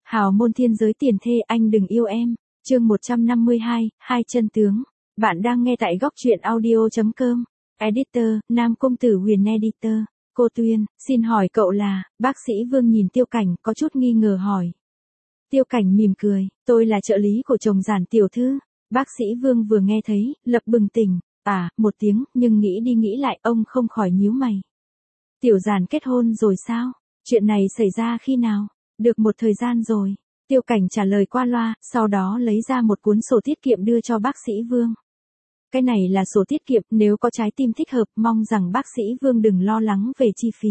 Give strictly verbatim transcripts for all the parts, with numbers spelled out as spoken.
Hào môn thiên giới tiền thê anh đừng yêu em, chương một trăm năm mươi hai, hai chân tướng. Bạn đang nghe tại góc truyện audio.com. Editor, Nam Công Tử Huyền Editor. Cô Tuyên, xin hỏi cậu là, bác sĩ Vương nhìn Tiêu Cảnh có chút nghi ngờ hỏi. Tiêu Cảnh mỉm cười, tôi là trợ lý của chồng Giản tiểu thư. Bác sĩ Vương vừa nghe thấy, lập bừng tỉnh, à, một tiếng, nhưng nghĩ đi nghĩ lại ông không khỏi nhíu mày. Tiểu Giản kết hôn rồi sao? Chuyện này xảy ra khi nào? Được một thời gian rồi. Tiêu Cảnh trả lời qua loa, sau đó lấy ra một cuốn sổ tiết kiệm đưa cho bác sĩ Vương. Cái này là sổ tiết kiệm, nếu có trái tim thích hợp, mong rằng bác sĩ Vương đừng lo lắng về chi phí.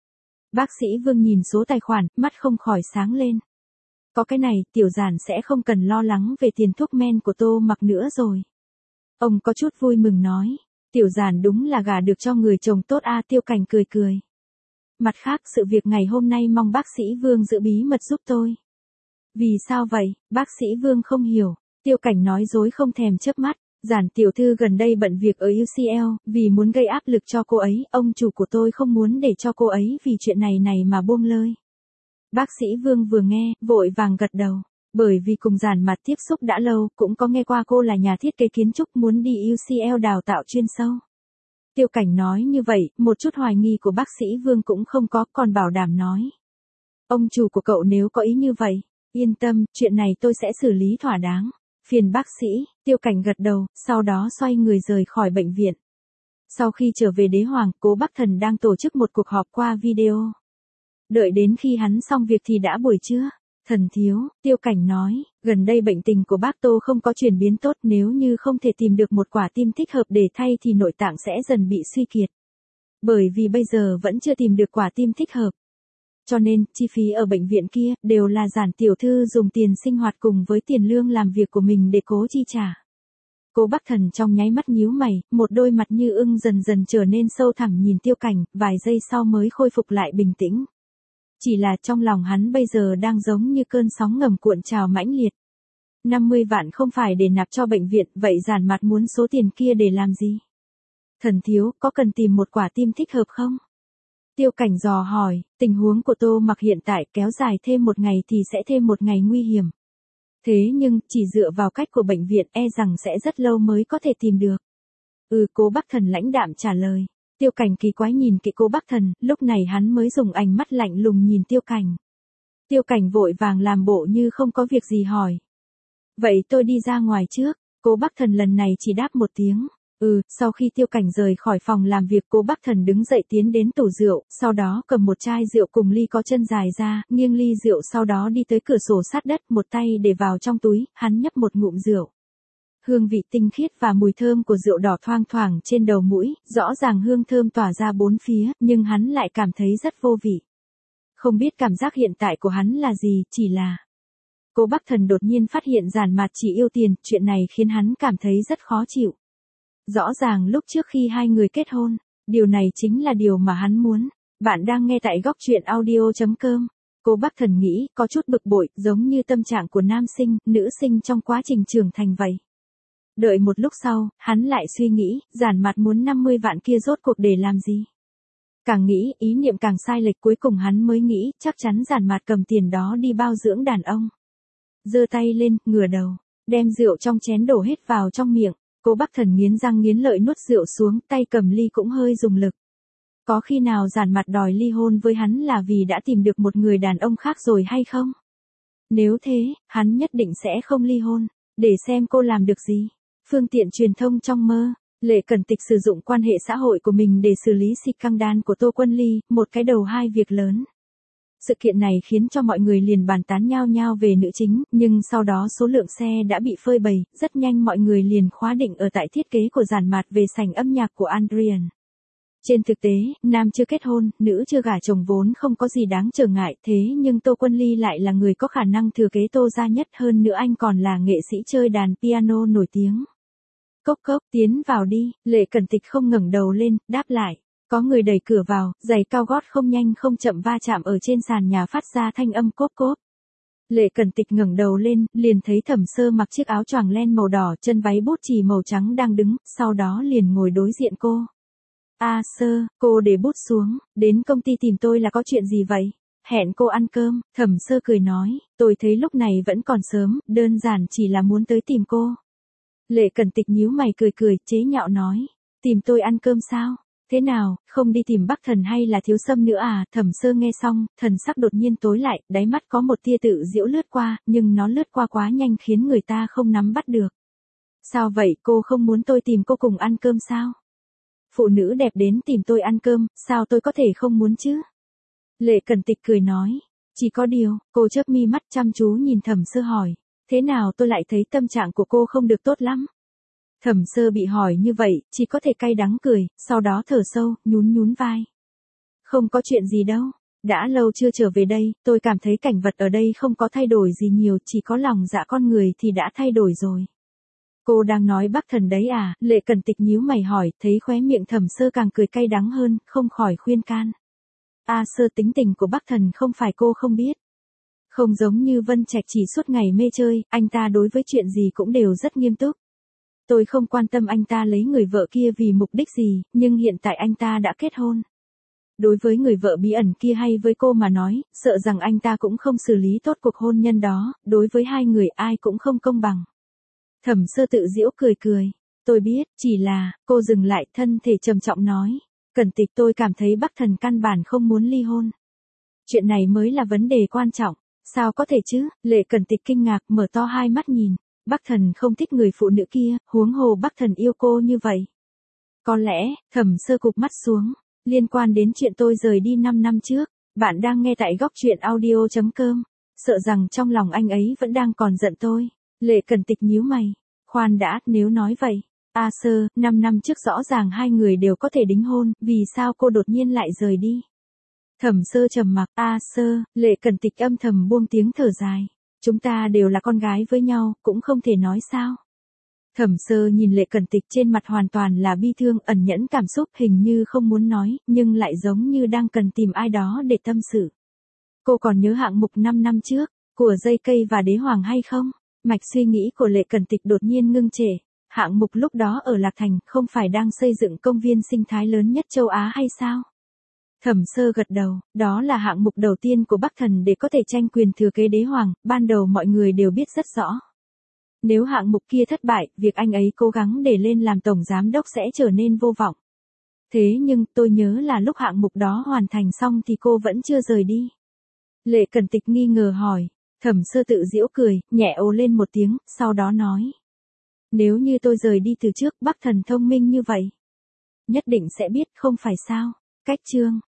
Bác sĩ Vương nhìn số tài khoản, mắt không khỏi sáng lên. Có cái này, Tiểu Giản sẽ không cần lo lắng về tiền thuốc men của Tô Mặc nữa rồi. Ông có chút vui mừng nói, Tiểu Giản đúng là gả được cho người chồng tốt a. Tiêu Cảnh cười cười. Mặt khác, sự việc ngày hôm nay mong bác sĩ Vương giữ bí mật giúp tôi. Vì sao vậy? Bác sĩ Vương không hiểu. Tiêu Cảnh nói dối không thèm chớp mắt. Giản tiểu thư gần đây bận việc ở u xê lờ, vì muốn gây áp lực cho cô ấy, ông chủ của tôi không muốn để cho cô ấy vì chuyện này này mà buông lơi. Bác sĩ Vương vừa nghe, vội vàng gật đầu. Bởi vì cùng Giản Mặt tiếp xúc đã lâu, cũng có nghe qua cô là nhà thiết kế kiến trúc muốn đi u xê lờ đào tạo chuyên sâu. Tiêu Cảnh nói như vậy, một chút hoài nghi của bác sĩ Vương cũng không có, còn bảo đảm nói. Ông chủ của cậu nếu có ý như vậy, yên tâm, chuyện này tôi sẽ xử lý thỏa đáng. Phiền bác sĩ, Tiêu Cảnh gật đầu, sau đó xoay người rời khỏi bệnh viện. Sau khi trở về đế hoàng, Cố Bắc Thần đang tổ chức một cuộc họp qua video. Đợi đến khi hắn xong việc thì đã buổi trưa. Thần thiếu, Tiêu Cảnh nói, gần đây bệnh tình của bác Tô không có chuyển biến tốt, nếu như không thể tìm được một quả tim thích hợp để thay thì nội tạng sẽ dần bị suy kiệt. Bởi vì bây giờ vẫn chưa tìm được quả tim thích hợp. Cho nên, chi phí ở bệnh viện kia, đều là Giản tiểu thư dùng tiền sinh hoạt cùng với tiền lương làm việc của mình để cố chi trả. Cố Bắc Thần trong nháy mắt nhíu mày, một đôi mặt như ưng dần dần trở nên sâu thẳm nhìn Tiêu Cảnh, vài giây sau mới khôi phục lại bình tĩnh. Chỉ là trong lòng hắn bây giờ đang giống như cơn sóng ngầm cuộn trào mãnh liệt. năm mươi vạn không phải để nạp cho bệnh viện, vậy Giản Mặt muốn số tiền kia để làm gì? Thần thiếu, có cần tìm một quả tim thích hợp không? Tiêu Cảnh dò hỏi, tình huống của Tô Mặc hiện tại kéo dài thêm một ngày thì sẽ thêm một ngày nguy hiểm. Thế nhưng, chỉ dựa vào cách của bệnh viện e rằng sẽ rất lâu mới có thể tìm được. Ừ, Cố Bắc Thần lãnh đạm trả lời. Tiêu Cảnh kỳ quái nhìn kỹ Cố Bắc Thần, lúc này hắn mới dùng ánh mắt lạnh lùng nhìn Tiêu Cảnh. Tiêu Cảnh vội vàng làm bộ như không có việc gì hỏi. Vậy tôi đi ra ngoài trước, Cố Bắc Thần lần này chỉ đáp một tiếng. Ừ, sau khi Tiêu Cảnh rời khỏi phòng làm việc, Cố Bắc Thần đứng dậy tiến đến tủ rượu, sau đó cầm một chai rượu cùng ly có chân dài ra, nghiêng ly rượu sau đó đi tới cửa sổ sát đất, một tay để vào trong túi, hắn nhấp một ngụm rượu. Hương vị tinh khiết và mùi thơm của rượu đỏ thoang thoảng trên đầu mũi, rõ ràng hương thơm tỏa ra bốn phía, nhưng hắn lại cảm thấy rất vô vị. Không biết cảm giác hiện tại của hắn là gì, chỉ là... Cố Bắc Thần đột nhiên phát hiện Giản Mặt chỉ yêu tiền, chuyện này khiến hắn cảm thấy rất khó chịu. Rõ ràng lúc trước khi hai người kết hôn, điều này chính là điều mà hắn muốn. Bạn đang nghe tại góc truyện audio.com. Cố Bắc Thần nghĩ, có chút bực bội, giống như tâm trạng của nam sinh, nữ sinh trong quá trình trưởng thành vậy. Đợi một lúc sau, hắn lại suy nghĩ, Giản Mặt muốn năm mươi vạn kia rốt cuộc để làm gì? Càng nghĩ, ý niệm càng sai lệch, cuối cùng hắn mới nghĩ, chắc chắn Giản Mặt cầm tiền đó đi bao dưỡng đàn ông. Giơ tay lên, ngửa đầu, đem rượu trong chén đổ hết vào trong miệng. Cố Bắc Thần nghiến răng nghiến lợi nuốt rượu xuống, tay cầm ly cũng hơi dùng lực. Có khi nào Giản Mặt đòi ly hôn với hắn là vì đã tìm được một người đàn ông khác rồi hay không? Nếu thế, hắn nhất định sẽ không ly hôn, để xem cô làm được gì. Phương tiện truyền thông trong mơ, Lệ Cẩn Tịch sử dụng quan hệ xã hội của mình để xử lý scandal của Tô Quân Ly, một cái đầu hai việc lớn. Sự kiện này khiến cho mọi người liền bàn tán nhao nhao về nữ chính, nhưng sau đó số lượng xe đã bị phơi bày, rất nhanh mọi người liền khóa định ở tại thiết kế của Giản Mặt về sảnh âm nhạc của Adrian. Trên thực tế, nam chưa kết hôn, nữ chưa gả chồng vốn không có gì đáng trở ngại, thế nhưng Tô Quân Ly lại là người có khả năng thừa kế Tô gia nhất, hơn nữa anh còn là nghệ sĩ chơi đàn piano nổi tiếng. Cốc cốc, tiến vào đi, Lệ Cẩn Tịch không ngẩng đầu lên, đáp lại. Có người đẩy cửa vào, giày cao gót không nhanh không chậm va chạm ở trên sàn nhà phát ra thanh âm cốp cốp. Lệ Cẩn Tịch ngẩng đầu lên, liền thấy Thẩm Sơ mặc chiếc áo choàng len màu đỏ, chân váy bút chì màu trắng đang đứng, sau đó liền ngồi đối diện cô. A Sơ, cô để bút xuống, đến công ty tìm tôi là có chuyện gì vậy? hẹn cô ăn cơm, Thẩm Sơ cười nói, tôi thấy lúc này vẫn còn sớm, đơn giản chỉ là muốn tới tìm cô. Lệ Cẩn Tịch nhíu mày cười cười, chế nhạo nói, tìm tôi ăn cơm sao? Thế nào, không đi tìm Bắc Thần hay là Thiếu Sâm nữa à? Thẩm Sơ nghe xong, thần sắc đột nhiên tối lại, đáy mắt có một tia tự giễu lướt qua, nhưng nó lướt qua quá nhanh khiến người ta không nắm bắt được. Sao vậy, cô không muốn tôi tìm cô cùng ăn cơm sao? Phụ nữ đẹp đến tìm tôi ăn cơm, sao tôi có thể không muốn chứ? Lệ Cẩn Tịch cười nói, chỉ có điều, cô chớp mi mắt chăm chú nhìn Thẩm Sơ hỏi, thế nào tôi lại thấy tâm trạng của cô không được tốt lắm? Thẩm Sơ bị hỏi như vậy, chỉ có thể cay đắng cười, sau đó thở sâu, nhún nhún vai. Không có chuyện gì đâu, đã lâu chưa trở về đây, tôi cảm thấy cảnh vật ở đây không có thay đổi gì nhiều, chỉ có lòng dạ con người thì đã thay đổi rồi. Cô đang nói Bắc Thần đấy à? Lệ Cẩn Tịch nhíu mày hỏi, thấy khóe miệng Thẩm Sơ càng cười cay đắng hơn, không khỏi khuyên can. A Sơ, tính tình của Bắc Thần không phải cô không biết. Không giống như Vân Trạch chỉ suốt ngày mê chơi, anh ta đối với chuyện gì cũng đều rất nghiêm túc. Tôi không quan tâm anh ta lấy người vợ kia vì mục đích gì, nhưng hiện tại anh ta đã kết hôn. Đối với người vợ bí ẩn kia hay với cô mà nói, sợ rằng anh ta cũng không xử lý tốt cuộc hôn nhân đó, đối với hai người ai cũng không công bằng. Thẩm Sơ tự giễu cười cười. Tôi biết, chỉ là, cô dừng lại, thân thể trầm trọng nói. Cẩn Tịch, tôi cảm thấy Bắc Thần căn bản không muốn ly hôn. Chuyện này mới là vấn đề quan trọng. Sao có thể chứ? Lệ Cẩn Tịch kinh ngạc, mở to hai mắt nhìn. Bắc Thần không thích người phụ nữ kia, huống hồ Bắc Thần yêu cô như vậy. Có lẽ, Thẩm Sơ cụp mắt xuống. Liên quan đến chuyện tôi rời đi năm năm trước, bạn đang nghe tại góc truyện audio chấm com. Sợ rằng trong lòng anh ấy vẫn đang còn giận tôi. Lệ Cẩn Tịch nhíu mày. Khoan đã, nếu nói vậy. A Sơ, năm năm trước rõ ràng hai người đều có thể đính hôn, vì sao cô đột nhiên lại rời đi? Thẩm Sơ trầm mặc. A Sơ, Lệ Cẩn Tịch âm thầm buông tiếng thở dài. Chúng ta đều là con gái với nhau, cũng không thể nói sao. Thẩm Sơ nhìn Lệ Cẩn Tịch, trên mặt hoàn toàn là bi thương, ẩn nhẫn cảm xúc, hình như không muốn nói, nhưng lại giống như đang cần tìm ai đó để tâm sự. Cô còn nhớ hạng mục năm năm trước, của dây cây và đế hoàng hay không? Mạch suy nghĩ của Lệ Cẩn Tịch đột nhiên ngưng trệ. Hạng mục lúc đó ở Lạc Thành không phải đang xây dựng công viên sinh thái lớn nhất châu Á hay sao? Thẩm Sơ gật đầu, đó là hạng mục đầu tiên của Bắc Thần để có thể tranh quyền thừa kế đế hoàng, ban đầu mọi người đều biết rất rõ. Nếu hạng mục kia thất bại, việc anh ấy cố gắng để lên làm tổng giám đốc sẽ trở nên vô vọng. Thế nhưng, tôi nhớ là lúc hạng mục đó hoàn thành xong thì cô vẫn chưa rời đi. Lệ Cẩn Tịch nghi ngờ hỏi. Thẩm Sơ tự giễu cười, nhẹ ồ lên một tiếng, sau đó nói. Nếu như tôi rời đi từ trước, Bắc Thần thông minh như vậy, nhất định sẽ biết, không phải sao? Cách chương